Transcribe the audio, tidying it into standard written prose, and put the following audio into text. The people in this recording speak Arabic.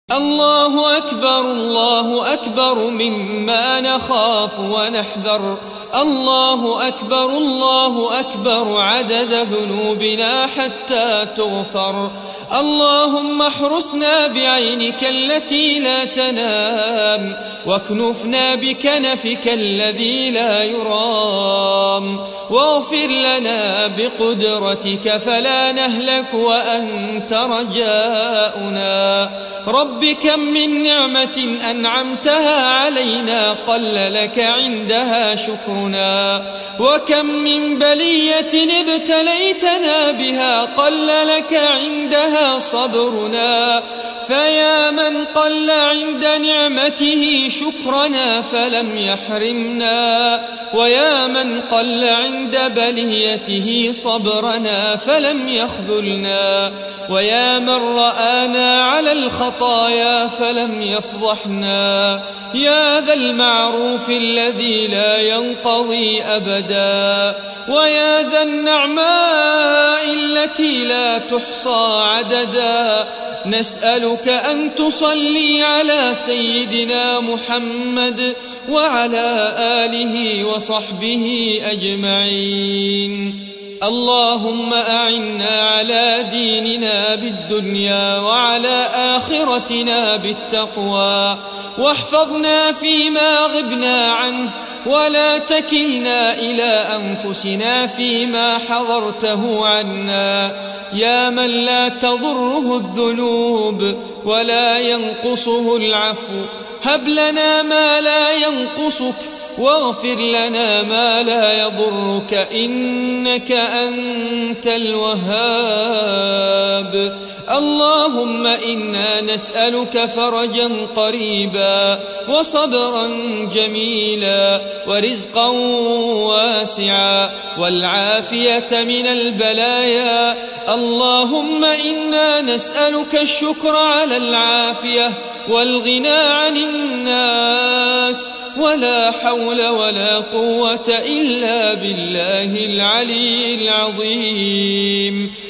الله أكبر الله أكبر مما نخاف ونحذر. الله أكبر عدد ذنوبنا حتى تغفر. اللهم احرسنا بعينك التي لا تنام، واكنفنا بكنفك الذي لا يرام، واغفر لنا بقدرتك فلا نهلك وأنت رجاؤنا. رب كم من نعمة أنعمتها علينا قل لك عندها شكرنا، وكم من بلية ابتليتنا بها قل لك عندها صبرنا. فيا من قل عند نعمته شكرنا فلم يحرمنا، ويا من قل عند بليته صبرنا فلم يخذلنا، ويا من رآنا على الخطايا فلم يفضحنا. يا ذا المعروف الذي لا ينقضي أبدا، ويا ذا النعماء التي لا تحصى عددا، نسألك أن تصلي على سيدنا محمد وعلى آله وصحبه أجمعين. اللهم أعنا على ديننا بالدنيا وعلى آخرتنا بالتقوى، واحفظنا فيما غبنا عنه، ولا تكلنا إلى أنفسنا فيما حضرته عنا. يا من لا تضره الذنوب ولا ينقصه العفو، هب لنا ما لا ينقصك، واغفر لنا ما لا يضرك، إنك أنت الوهاب. اللهم إنا نسألك فرجا قريبا، وصبرا جميلا، ورزقا واسعا، والعافية من البلايا. اللهم إنا نسألك الشكر على العافية، والغنى عن الناس، ولا حول ولا قوة إلا بالله العلي العظيم.